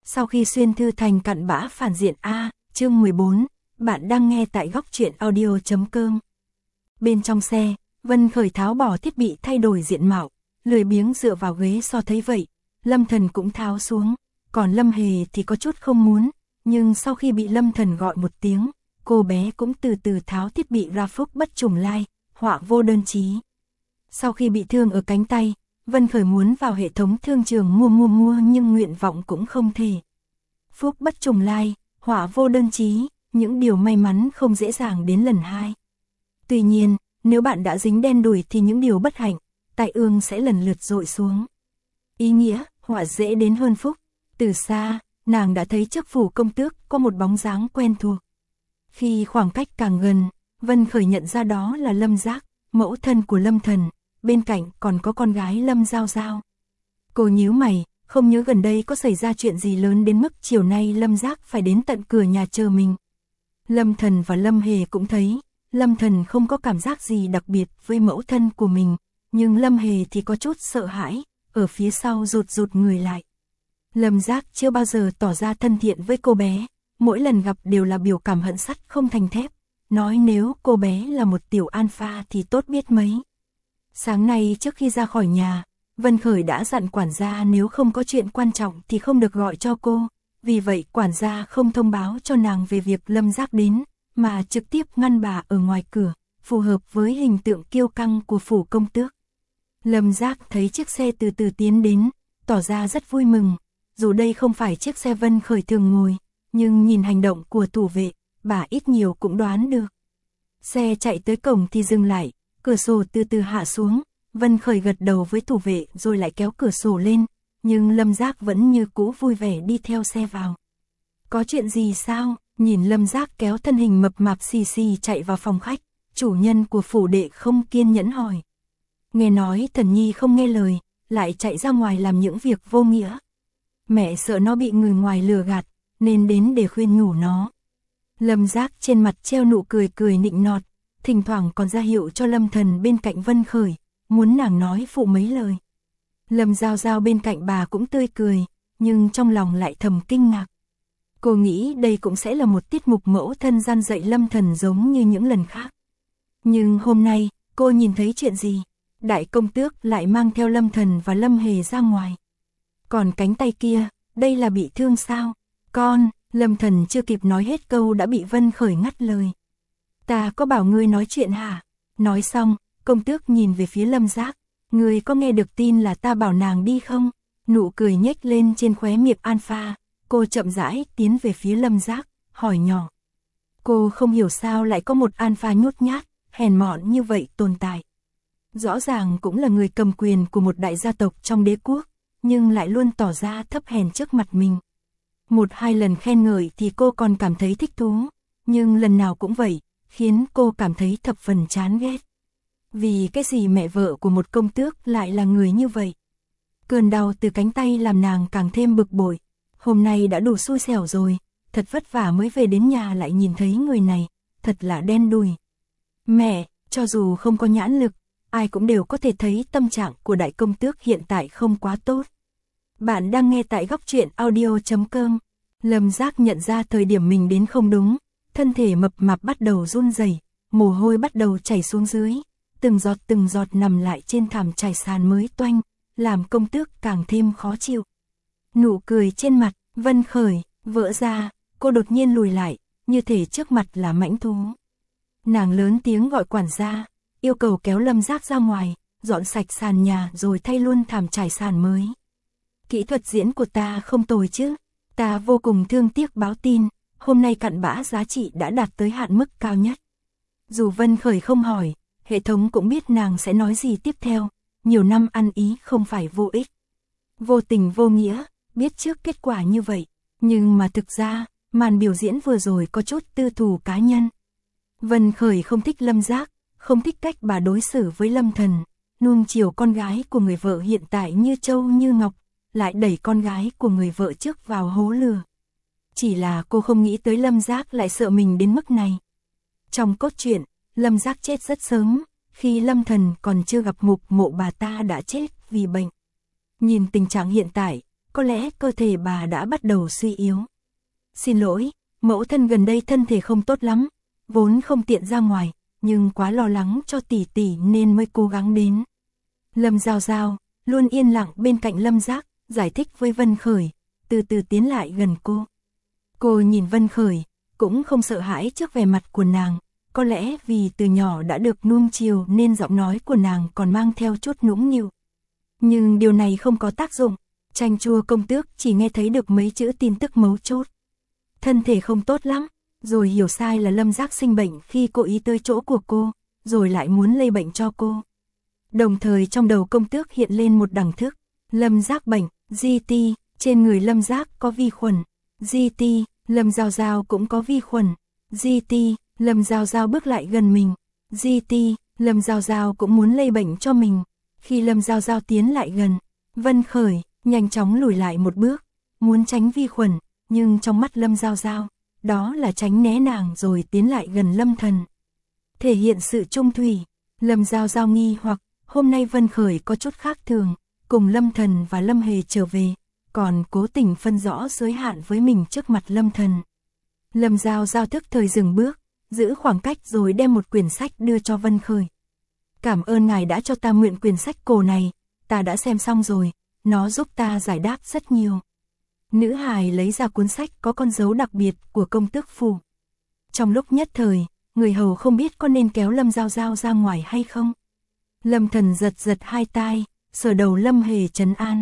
Sau khi xuyên thư thành cặn bã phản diện A, chương 14, bạn đang nghe tại góc truyện audio.com. Bên trong xe, Vân Khởi tháo bỏ thiết bị thay đổi diện mạo, lười biếng dựa vào ghế so thấy vậy, Lâm Thần cũng tháo xuống, còn Lâm Hề thì có chút không muốn, nhưng sau khi bị Lâm Thần gọi một tiếng, cô bé cũng từ từ tháo thiết bị ra phúc bất trùng lai, họa vô đơn chí. Sau khi bị thương ở cánh tay, Vân Khởi muốn vào hệ thống thương trường mua nhưng nguyện vọng cũng không thể. Phúc bất trùng lai, họa vô đơn chí, những điều may mắn không dễ dàng đến lần hai. Tuy nhiên, nếu bạn đã dính đen đủi thì những điều bất hạnh, tai ương sẽ lần lượt dội xuống. Ý nghĩa, họa dễ đến hơn phúc. Từ xa, nàng đã thấy trước phủ công tước có một bóng dáng quen thuộc. Khi khoảng cách càng gần, Vân Khởi nhận ra đó là Lâm Giác, mẫu thân của Lâm Thần, bên cạnh còn có con gái Lâm Giao Giao. Cô nhíu mày, không nhớ gần đây có xảy ra chuyện gì lớn đến mức chiều nay Lâm Giác phải đến tận cửa nhà chờ mình. Lâm Thần và Lâm Hề cũng thấy, Lâm Thần không có cảm giác gì đặc biệt với mẫu thân của mình, nhưng Lâm Hề thì có chút sợ hãi, ở phía sau rụt người lại. Lâm Giác chưa bao giờ tỏ ra thân thiện với cô bé, mỗi lần gặp đều là biểu cảm hận sắt không thành thép, nói nếu cô bé là một tiểu alpha thì tốt biết mấy. Sáng nay trước khi ra khỏi nhà, Vân Khởi đã dặn quản gia nếu không có chuyện quan trọng thì không được gọi cho cô, vì vậy quản gia không thông báo cho nàng về việc Lâm Giác đến, mà trực tiếp ngăn bà ở ngoài cửa, phù hợp với hình tượng kiêu căng của phủ công tước. Lâm Giác thấy chiếc xe từ từ tiến đến, tỏ ra rất vui mừng, dù đây không phải chiếc xe Vân Khởi thường ngồi, nhưng nhìn hành động của thủ vệ, bà ít nhiều cũng đoán được. Xe chạy tới cổng thì dừng lại, cửa sổ từ từ hạ xuống, Vân Khởi gật đầu với thủ vệ rồi lại kéo cửa sổ lên, nhưng Lâm Giác vẫn như cũ vui vẻ đi theo xe vào. Có chuyện gì sao? Nhìn Lâm Giác kéo thân hình mập mạp xì xì chạy vào phòng khách, chủ nhân của phủ đệ không kiên nhẫn hỏi. Nghe nói Thần Nhi không nghe lời, lại chạy ra ngoài làm những việc vô nghĩa. Mẹ sợ nó bị người ngoài lừa gạt, nên đến để khuyên nhủ nó. Lâm Giác trên mặt treo nụ cười nịnh nọt, thỉnh thoảng còn ra hiệu cho Lâm Thần bên cạnh Vân Khởi, muốn nàng nói phụ mấy lời. Lâm Giao Giao bên cạnh bà cũng tươi cười, nhưng trong lòng lại thầm kinh ngạc. Cô nghĩ đây cũng sẽ là một tiết mục mẫu thân gian dạy Lâm Thần giống như những lần khác. Nhưng hôm nay, cô nhìn thấy chuyện gì? Đại công tước lại mang theo Lâm Thần và Lâm Hề ra ngoài. Còn cánh tay kia, đây là bị thương sao? Con, Lâm Thần chưa kịp nói hết câu đã bị Vân Khởi ngắt lời. Ta có bảo ngươi nói chuyện hả? Nói xong, công tước nhìn về phía Lâm Giác. Ngươi có nghe được tin là ta bảo nàng đi không? Nụ cười nhếch lên trên khóe miệng alpha, cô chậm rãi tiến về phía Lâm Giác, hỏi nhỏ. Cô không hiểu sao lại có một alpha nhút nhát, hèn mọn như vậy tồn tại. Rõ ràng cũng là người cầm quyền của một đại gia tộc trong đế quốc, nhưng lại luôn tỏ ra thấp hèn trước mặt mình. Một hai lần khen ngợi thì cô còn cảm thấy thích thú, nhưng lần nào cũng vậy, khiến cô cảm thấy thập phần chán ghét. Vì cái gì mẹ vợ của một công tước lại là người như vậy? Cơn đau từ cánh tay làm nàng càng thêm bực bội. Hôm nay đã đủ xui xẻo rồi, thật vất vả mới về đến nhà lại nhìn thấy người này, thật là đen đủi. Mẹ, cho dù không có nhãn lực, ai cũng đều có thể thấy tâm trạng của đại công tước hiện tại không quá tốt. Bạn đang nghe tại góc truyện audio.com. Lâm Giác nhận ra thời điểm mình đến không đúng, thân thể mập mạp bắt đầu run rẩy, mồ hôi bắt đầu chảy xuống dưới, từng giọt nằm lại trên thảm trải sàn mới toanh, làm công tước càng thêm khó chịu. Nụ cười trên mặt Vân Khởi vỡ ra, cô đột nhiên lùi lại, như thể trước mặt là mãnh thú. Nàng lớn tiếng gọi quản gia, yêu cầu kéo Lâm Giác ra ngoài, dọn sạch sàn nhà rồi thay luôn thảm trải sàn mới. Kỹ thuật diễn của ta không tồi chứ? Ta vô cùng thương tiếc báo tin, hôm nay cặn bã giá trị đã đạt tới hạn mức cao nhất. Dù Vân Khởi không hỏi, hệ thống cũng biết nàng sẽ nói gì tiếp theo, nhiều năm ăn ý không phải vô ích. Vô tình vô nghĩa, biết trước kết quả như vậy, nhưng mà thực ra, màn biểu diễn vừa rồi có chút tư thù cá nhân. Vân Khởi không thích Lâm Giác, không thích cách bà đối xử với Lâm Thần, nuông chiều con gái của người vợ hiện tại như trâu như ngọc, lại đẩy con gái của người vợ trước vào hố lửa. Chỉ là cô không nghĩ tới Lâm Giác lại sợ mình đến mức này. Trong cốt truyện, Lâm Giác chết rất sớm, khi Lâm Thần còn chưa gặp mục mộ bà ta đã chết vì bệnh. Nhìn tình trạng hiện tại, có lẽ cơ thể bà đã bắt đầu suy yếu. Xin lỗi, mẫu thân gần đây thân thể không tốt lắm, vốn không tiện ra ngoài, nhưng quá lo lắng cho tỷ tỷ nên mới cố gắng đến. Lâm Giao Giao, luôn yên lặng bên cạnh Lâm Giác, giải thích với Vân Khởi, từ từ tiến lại gần cô. Cô nhìn Vân Khởi, cũng không sợ hãi trước vẻ mặt của nàng, có lẽ vì từ nhỏ đã được nuông chiều nên giọng nói của nàng còn mang theo chút nũng nịu. Nhưng điều này không có tác dụng, Chanh Chua công tước chỉ nghe thấy được mấy chữ tin tức mấu chốt. Thân thể không tốt lắm, rồi hiểu sai là Lâm Giác sinh bệnh khi cô ý tới chỗ của cô, rồi lại muốn lây bệnh cho cô. Đồng thời trong đầu công tước hiện lên một đẳng thức, Lâm Giác bệnh, GT, trên người Lâm Giác có vi khuẩn, GT, Lâm Giao Giao cũng có vi khuẩn, GT, Lâm Giao Giao bước lại gần mình, GT, Lâm Giao Giao cũng muốn lây bệnh cho mình. Khi Lâm Giao Giao tiến lại gần, Vân Khởi nhanh chóng lùi lại một bước, muốn tránh vi khuẩn, nhưng trong mắt Lâm Giao Giao, đó là tránh né nàng rồi tiến lại gần Lâm Thần. Thể hiện sự trung thủy, Lâm Giao Giao nghi hoặc, hôm nay Vân Khởi có chút khác thường, cùng Lâm Thần và Lâm Hề trở về, còn cố tình phân rõ giới hạn với mình trước mặt Lâm Thần. Lâm Giao Giao thức thời dừng bước, giữ khoảng cách rồi đem một quyển sách đưa cho Vân Khởi. Cảm ơn ngài đã cho ta mượn quyển sách cổ này, ta đã xem xong rồi, nó giúp ta giải đáp rất nhiều. Nữ hài lấy ra cuốn sách có con dấu đặc biệt của công tước phủ. Trong lúc nhất thời, người hầu không biết có nên kéo Lâm Giao Giao ra ngoài hay không. Lâm Thần giật giật hai tai, sờ đầu Lâm Hề trấn an.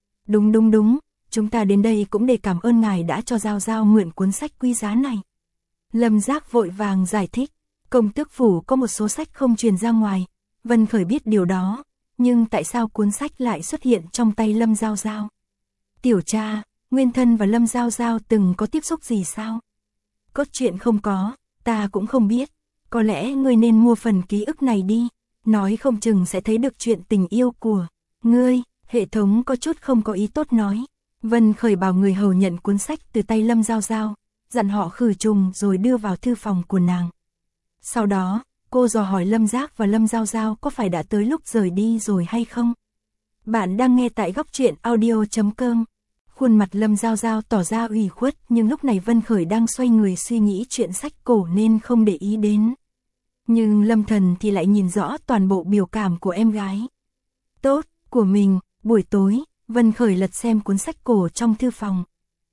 Đúng, chúng ta đến đây cũng để cảm ơn ngài đã cho Giao Giao mượn cuốn sách quý giá này. Lâm Giác vội vàng giải thích, công tước phủ có một số sách không truyền ra ngoài, Vân Khởi biết điều đó, nhưng tại sao cuốn sách lại xuất hiện trong tay Lâm Giao Giao? Tiểu cha, Nguyên Thân và Lâm Giao Giao từng có tiếp xúc gì sao? Cốt truyện không có, ta cũng không biết, có lẽ ngươi nên mua phần ký ức này đi, nói không chừng sẽ thấy được chuyện tình yêu của ngươi. Hệ thống có chút không có ý tốt nói. Vân Khởi bảo người hầu nhận cuốn sách từ tay Lâm Giao Giao, dặn họ khử trùng rồi đưa vào thư phòng của nàng. Sau đó, cô dò hỏi Lâm Giác và Lâm Giao Giao có phải đã tới lúc rời đi rồi hay không. Bạn đang nghe tại góc truyện audio.com. Khuôn mặt Lâm Giao Giao tỏ ra ủy khuất, nhưng lúc này Vân Khởi đang xoay người suy nghĩ chuyện sách cổ nên không để ý đến. Nhưng Lâm Thần thì lại nhìn rõ toàn bộ biểu cảm của em gái tốt của mình. Buổi tối, Vân Khởi lật xem cuốn sách cổ trong thư phòng.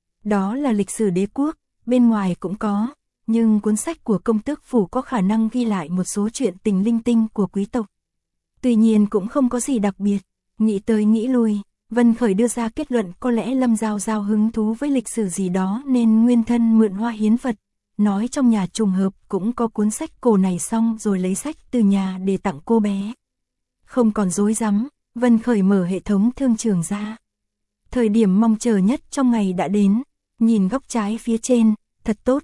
Đó là lịch sử đế quốc, bên ngoài cũng có, nhưng cuốn sách của công tước phủ có khả năng ghi lại một số chuyện tình linh tinh của quý tộc. Tuy nhiên cũng không có gì đặc biệt, nghĩ tới nghĩ lui, Vân Khởi đưa ra kết luận có lẽ Lâm Giao Giao hứng thú với lịch sử gì đó nên Nguyên Thân mượn hoa hiến vật, nói trong nhà trùng hợp cũng có cuốn sách cổ này xong rồi lấy sách từ nhà để tặng cô bé. Không còn dối rắm, Vân Khởi mở hệ thống thương trường ra. Thời điểm mong chờ nhất trong ngày đã đến, nhìn góc trái phía trên, thật tốt,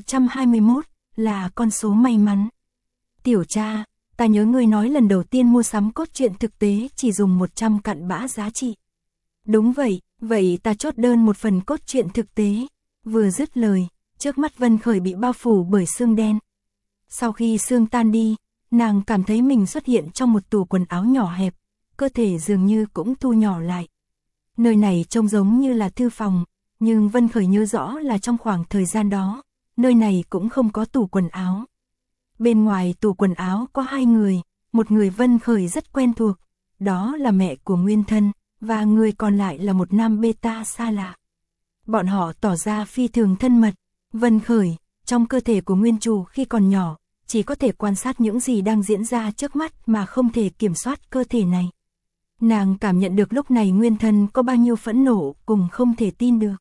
121, là con số may mắn. Tiểu cha, ta nhớ ngươi nói lần đầu tiên mua sắm cốt truyện thực tế chỉ dùng 100 cặn bã giá trị. Đúng vậy, vậy ta chốt đơn một phần cốt truyện thực tế. Vừa dứt lời, trước mắt Vân Khởi bị bao phủ bởi sương đen. Sau khi sương tan đi, nàng cảm thấy mình xuất hiện trong một tủ quần áo nhỏ hẹp, cơ thể dường như cũng thu nhỏ lại. Nơi này trông giống như là thư phòng, nhưng Vân Khởi nhớ rõ là trong khoảng thời gian đó, nơi này cũng không có tủ quần áo. Bên ngoài tủ quần áo có hai người, một người Vân Khởi rất quen thuộc, đó là mẹ của Nguyên Thân, và người còn lại là một nam beta xa lạ. Bọn họ tỏ ra phi thường thân mật. Vân Khởi, trong cơ thể của nguyên chủ khi còn nhỏ, chỉ có thể quan sát những gì đang diễn ra trước mắt mà không thể kiểm soát cơ thể này. Nàng cảm nhận được lúc này Nguyên Thân có bao nhiêu phẫn nộ cùng không thể tin được.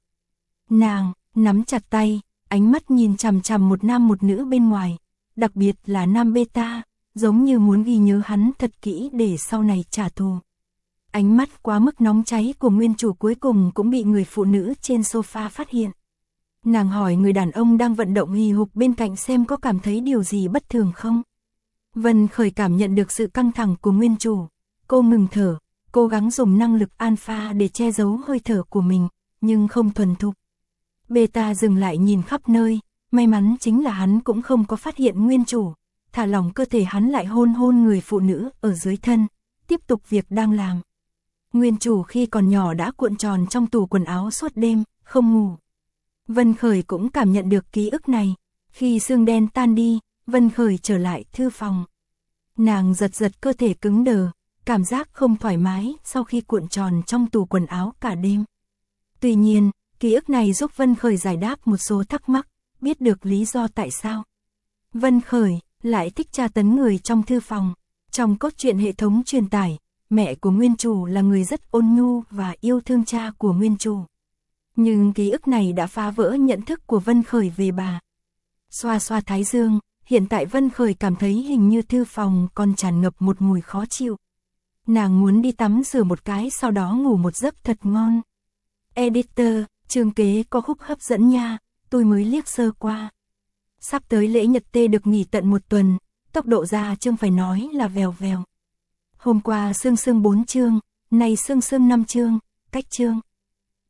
Nàng nắm chặt tay, ánh mắt nhìn chằm chằm một nam một nữ bên ngoài, đặc biệt là nam beta, giống như muốn ghi nhớ hắn thật kỹ để sau này trả thù. Ánh mắt quá mức nóng cháy của nguyên chủ cuối cùng cũng bị người phụ nữ trên sofa phát hiện. Nàng hỏi người đàn ông đang vận động hì hục bên cạnh xem có cảm thấy điều gì bất thường không. Vân Khởi cảm nhận được sự căng thẳng của nguyên chủ. Cô ngừng thở, cố gắng dùng năng lực alpha để che giấu hơi thở của mình, nhưng không thuần thục. Beta dừng lại nhìn khắp nơi, may mắn chính là hắn cũng không có phát hiện nguyên chủ. Thả lỏng cơ thể hắn lại hôn hôn người phụ nữ ở dưới thân, tiếp tục việc đang làm. Nguyên chủ khi còn nhỏ đã cuộn tròn trong tủ quần áo suốt đêm, không ngủ. Vân Khởi cũng cảm nhận được ký ức này. Khi sương đen tan đi, Vân Khởi trở lại thư phòng. Nàng giật giật cơ thể cứng đờ, cảm giác không thoải mái sau khi cuộn tròn trong tủ quần áo cả đêm. Tuy nhiên, ký ức này giúp Vân Khởi giải đáp một số thắc mắc, biết được lý do tại sao Vân Khởi lại thích tra tấn người trong thư phòng. Trong cốt truyện hệ thống truyền tải, mẹ của nguyên chủ là người rất ôn nhu và yêu thương cha của nguyên chủ. Nhưng ký ức này đã phá vỡ nhận thức của Vân Khởi về bà. Xoa xoa thái dương, hiện tại Vân Khởi cảm thấy hình như thư phòng còn tràn ngập một mùi khó chịu. Nàng muốn đi tắm rửa một cái sau đó ngủ một giấc thật ngon. Editor, chương kế có khúc hấp dẫn nha, tôi mới liếc sơ qua. Sắp tới lễ Nhật Tê được nghỉ tận 1 tuần, tốc độ ra chương phải nói là vèo vèo. Hôm qua sương 4 chương, nay sương 5 chương, cách chương.